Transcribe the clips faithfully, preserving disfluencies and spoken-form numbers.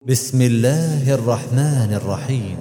بسم الله الرحمن الرحيم.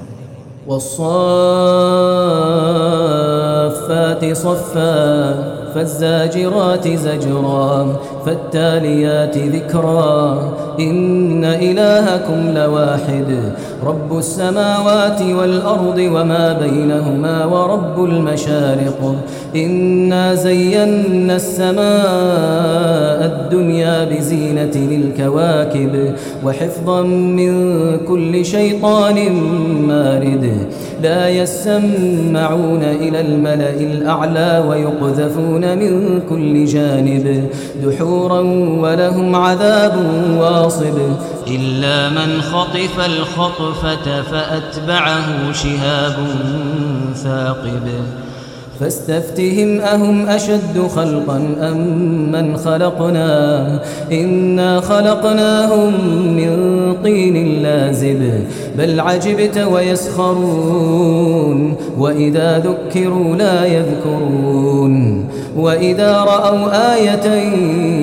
والصافات صفا فالزاجرات زجرا فالتاليات ذكرا إن إلهكم لواحد رب السماوات والأرض وما بينهما ورب المشارق إنا زينا السماء الدنيا بزينة للكواكب وحفظا من كل شيطان مارد لا يسمعون إلى الملأ الأعلى ويقذفون من كل جانب دحورا ولهم عذاب واصب إلا من خطف الخطفة فأتبعه شهاب ثاقب فاستفتهم أهم أشد خلقا أم من خلقنا إنا خلقناهم من طين لازب بل عجبت ويسخرون وإذا ذكروا لا يذكرون وإذا رأوا آية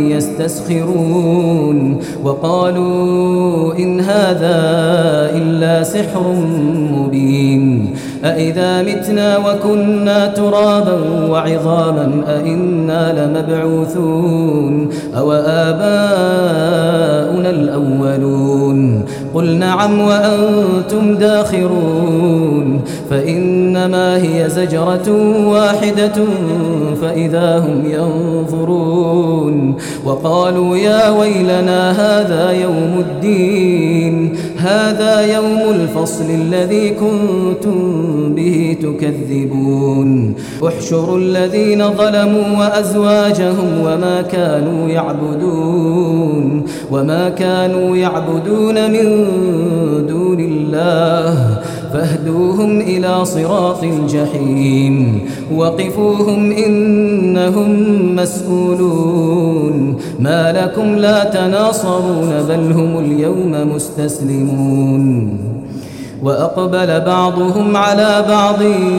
يستسخرون وقالوا إن هذا إلا سحر مبين أإذا متنا وكنا ترابا وعظاما أإنا لمبعوثون أو آباؤنا الأولون قل نعم وأنتم داخرون فإنما هي زجرة واحدة فإذا هم ينظرون وقالوا يا ويلنا هذا يوم الدين هذا يوم الفصل الذي كنتم به تكذبون احشروا الذين ظلموا وأزواجهم وما كانوا يعبدون وما كانوا يعبدون من دون الله فاهدوهم إلى صراط الجحيم وقفوهم إنهم مسؤولون ما لكم لا تناصرون بل هم اليوم مستسلمون وأقبل بعضهم على بعض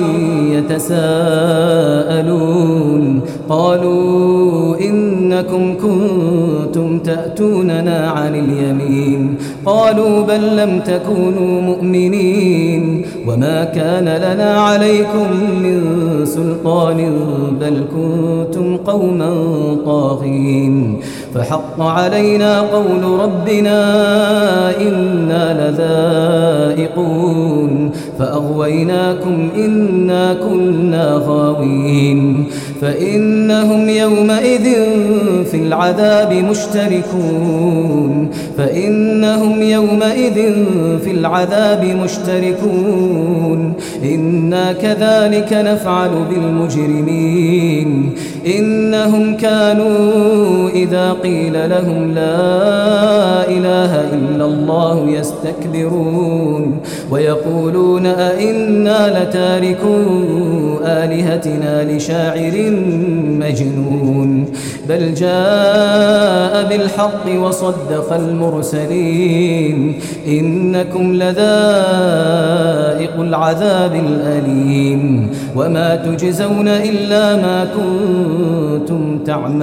يتساءلون قالوا إنكم كنتم تأتوننا عن اليمين قالوا بل لم تكونوا مؤمنين وما كان لنا عليكم من سلطان بل كنتم قوما طاغين فحق علينا قول ربنا إنا لذائقون فأغويناكم إنا كنا غاوين فإنهم يومئذ في العذاب مشتركون فإنهم يومئذ في العذاب مشتركون إنا كذلك نفعل بالمجرمين إنهم كانوا إذا قيل لهم لا إله إلا الله يستكبرون ويقولون أئنا لتاركو آلهتنا لشاعر مجنون بل جاء بالحق وصدق المرسلين إنكم لذائق العذاب الأليم وما تجزون إلا ما كنتم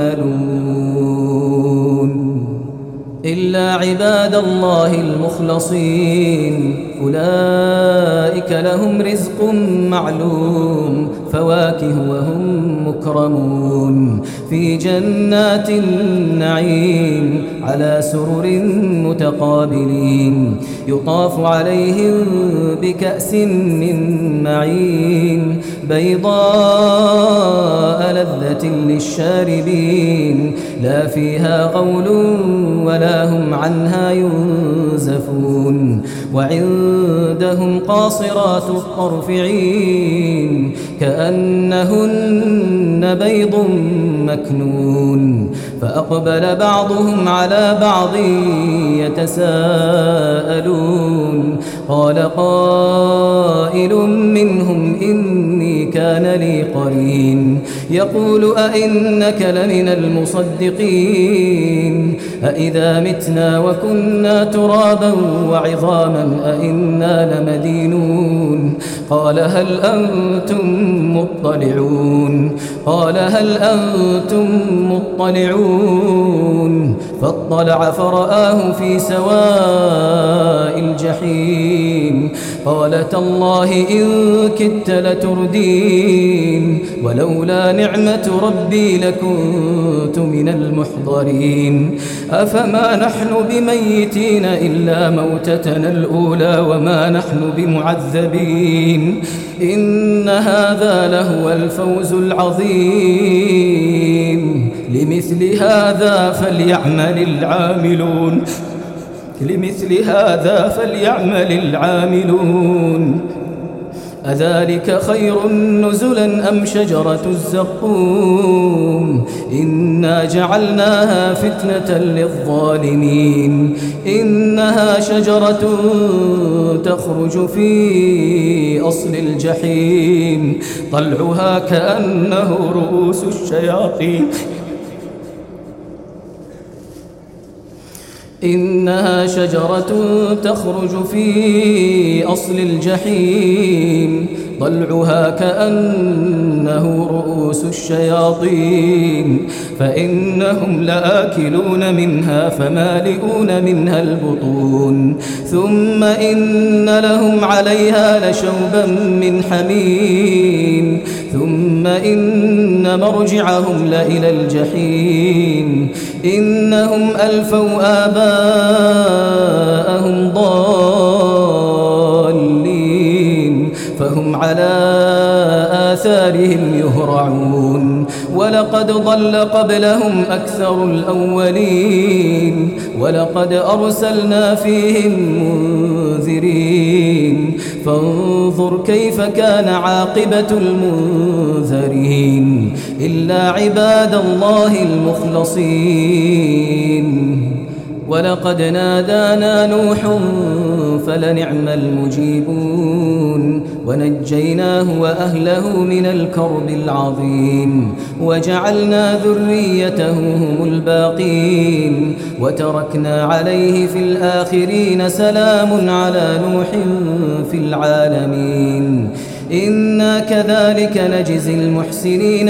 تعملون إلا عباد الله المخلصين أولئك لهم رزق معلوم فواكه وهم مكرمون في جنات النعيم على سرر متقابلين يطاف عليهم بكأس من معين بيضاء لذة للشاربين لا فيها غول ولا هم عنها ينزفون وعندهم قاصرات الطرف عين كأنهن بيض مكنون فأقبل بعضهم على بعض يتساءلون قال قائل منهم إني كان لي قرين يقول أئنك لمن المصدقين أئذا متنا وكنا ترابا وعظاما أئنا لمدينون قال هل أنتم مطلعون قال هل أنتم مطلعون فاطلع فرآه في سواء الجحيم قال تالله إن كدت لتردين ولولا نعمة ربي لكنت من المحضرين أفما نحن بميتين إلا موتتنا الأولى وما نحن بمعذبين إن هذا لهو الفوز العظيم لمثل هذا فليعمل العاملون لمثل هذا فليعمل العاملون أذلك خير نزلا أم شجرة الزقوم إنا جعلناها فتنة للظالمين إنها شجرة تخرج في أصل الجحيم طلعها كأنه رؤوس الشياطين إنها شجرة تخرج في أصل الجحيم طلعها كأنه رؤوس الشياطين فإنهم لآكلون منها فمالئون منها البطون ثم إن لهم عليها لشوبا من حميم ثم إن مرجعهم لإلى الجحيم إنهم ألفوا آباءهم ضالين فهم على آثارهم يهرعون ولقد ضل قبلهم أكثر الأولين ولقد أرسلنا فيهم منذرين فانظر كيف كان عاقبة المنذرين إلا عباد الله المخلصين ولقد نادانا نوح فلنعم المجيبون ونجيناه وأهله من الكرب العظيم وجعلنا ذريته هم الباقين وتركنا عليه في الآخرين سلام على نوح في العالمين إنا كذلك نجزي المحسنين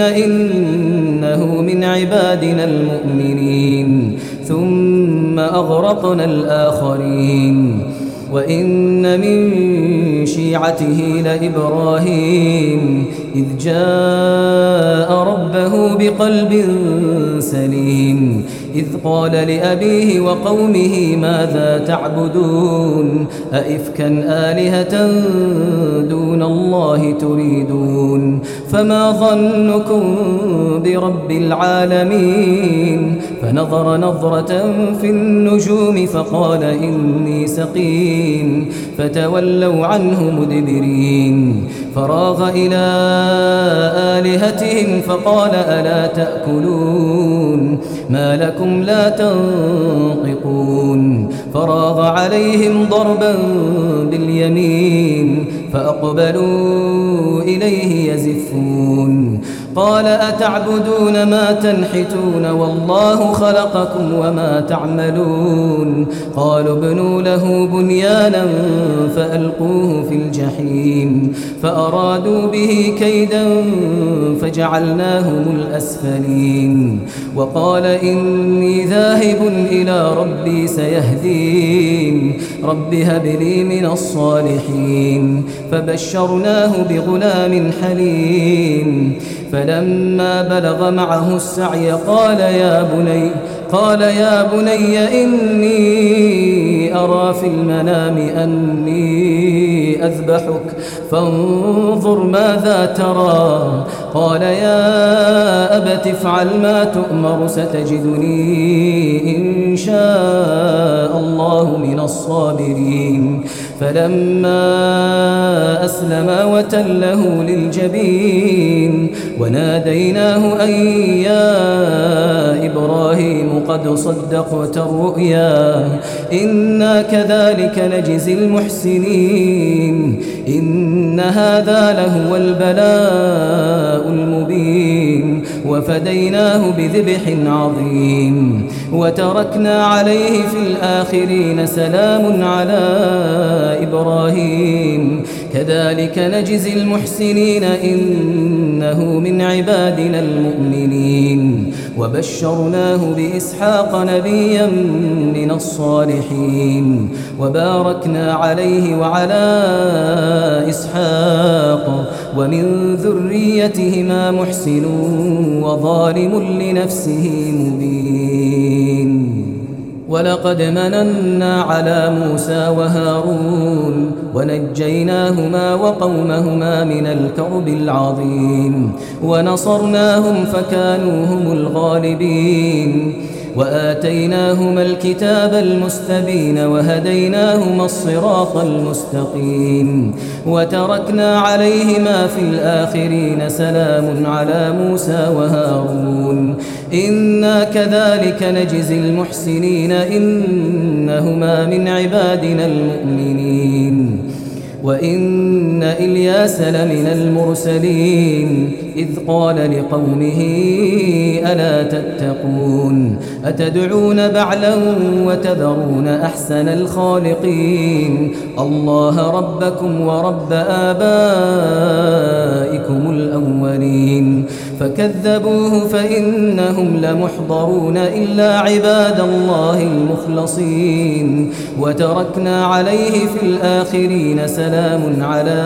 إنه من عبادنا المؤمنين ثم أغرقنا الآخرين وإن من شيعته لإبراهيم إذ جاء ربه بقلب سليم إذ قال لأبيه وقومه ماذا تعبدون أئفكا آلهة دون الله تريدون فما ظنكم برب العالمين فنظر نظرة في النجوم فقال إني سقيم فتولوا عنه مدبرين فراغ إلى آلهتهم فقال ألا تأكلون ما لكم لا تنطقون فراغ عليهم ضربا باليمين فأقبلوا إليه يزفون قال أتعبدون ما تنحتون والله خلقكم وما تعملون قالوا ابنوا له بنيانا فألقوه في الجحيم فأرادوا به كيدا فجعلناهم الأسفلين وقال إني ذاهب إلى ربي سيهدين رب هب لي من الصالحين فبشرناه بغلام حليم فلما بلغ معه السعي قال يا بني قال يا بني إني أرى في المنام أني أذبحك فانظر ماذا ترى قال يا أبت افعل ما تؤمر ستجدني إن شاء الله من الصابرين فلما أسلما وتله للجبين وناديناه أن يا إبراهيم قد صدقت الرؤيا إنا كذلك نجزي المحسنين إن هذا لهو البلاء المبين وفديناه بذبح عظيم وتركنا عليه في الآخرين سلام على إبراهيم كذلك نجزي المحسنين إنه من عبادنا المؤمنين وبشرناه بإسحاق نبيا من الصالحين وباركنا عليه وعلى إسحاق ومن ذريتهما محسن وظالم لنفسه مبين ولقد مننا على موسى وهارون ونجيناهما وقومهما من الكرب العظيم ونصرناهم فكانوا هم الغالبين وآتيناهما الكتاب المستبين وهديناهما الصراط المستقيم وتركنا عليهما في الآخرين سلام على موسى وهارون إنا كذلك نجزي المحسنين إنهما من عبادنا المؤمنين وإن إلياس لمن المرسلين إذ قال لقومه ألا تتقون أتدعون بعلا وتذرون أحسن الخالقين الله ربكم ورب آبائكم الأولين فكذبوه فإنهم لمحضرون إلا عباد الله المخلصين وتركنا عليه في الآخرين سلام على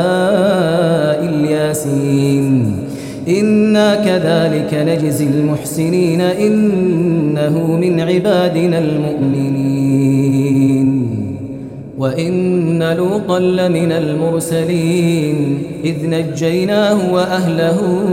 الياسين إنا كذلك نجزي المحسنين إنه من عبادنا المؤمنين وإن لوطا لمن المرسلين إذ نجيناه وأهله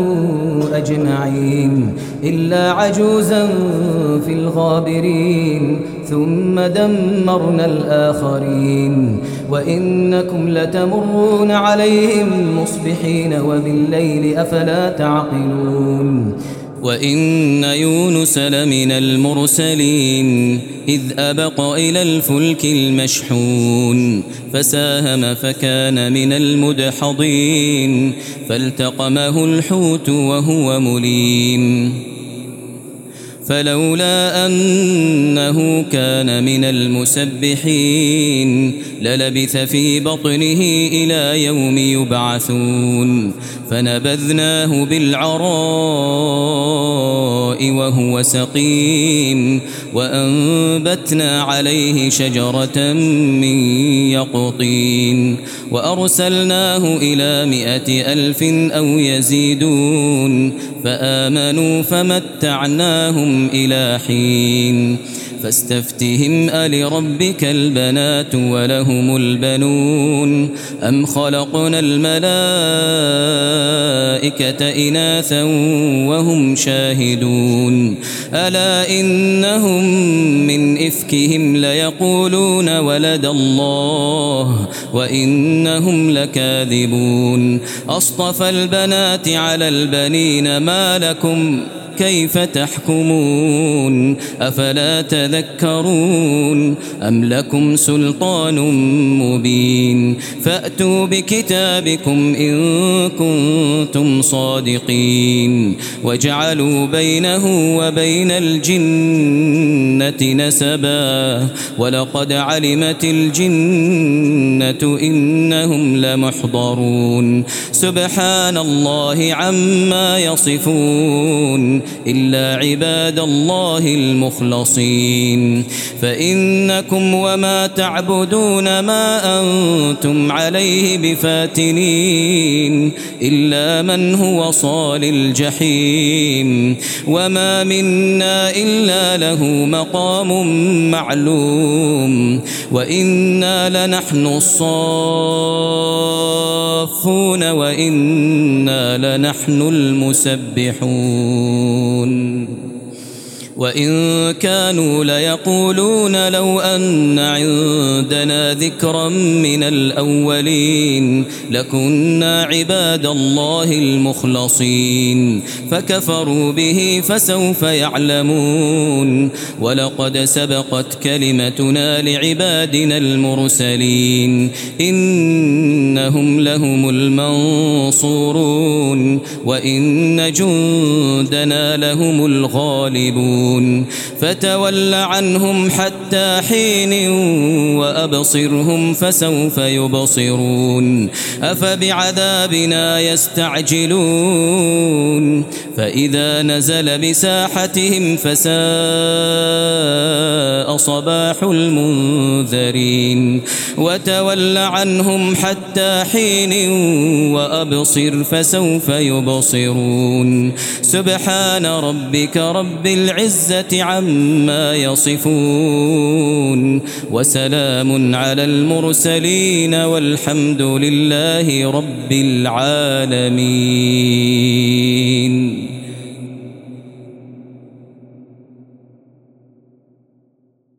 أجمعين إلا عجوزا في الغابرين ثم دمرنا الآخرين وإنكم لتمرون عليهم مصبحين وبالليل أفلا تعقلون وإن يونس لمن المرسلين إذ أبق إلى الفلك المشحون فساهم فكان من المدحضين فالتقمه الحوت وهو مليم فلولا أنه كان من المسبحين للبث في بطنه إلى يوم يبعثون فنبذناه بالعراء وهو سقيم وأنبتنا عليه شجرة من يقطين وأرسلناه إلى مائة ألف أو يزيدون فآمنوا فمتعناهم إلى حين فاستفتهم ألربك البنات ولهم البنون أم خلقنا الملائكة إناثا وهم شاهدون ألا إنهم من إفكهم ليقولون ولد الله وإنهم لكاذبون أصطفى البنات على البنين ما لكم كيف تحكمون أفلا تذكرون أم لكم سلطان مبين فأتوا بكتابكم إن كنتم صادقين وجعلوا بينه وبين الجنة نسبا ولقد علمت الجنة إنهم لمحضرون سبحان الله عما يصفون إلا عباد الله المخلصين فإنكم وما تعبدون ما أنتم عليه بفاتنين إلا من هو صال الجحيم وما منا إلا له مقام معلوم وإنا لنحن الصافون وإنا لنحن المسبحون وإن كانوا ليقولون لو أن عندنا ذكرا من الأولين لكنا عباد الله المخلصين فكفروا به فسوف يعلمون ولقد سبقت كلمتنا لعبادنا المرسلين إنهم لهم المنصورون وإن جندنا لهم الغالبون فتول عنهم حتى حين وأبصرهم فسوف يبصرون أفبعذابنا يستعجلون فإذا نزل بساحتهم فساء صباح المنذرين وتول عنهم حتى حين وأبصر فسوف يبصرون سبحان ربك رب العزة عما يصفون وسلام على المرسلين والحمد لله رب العالمين.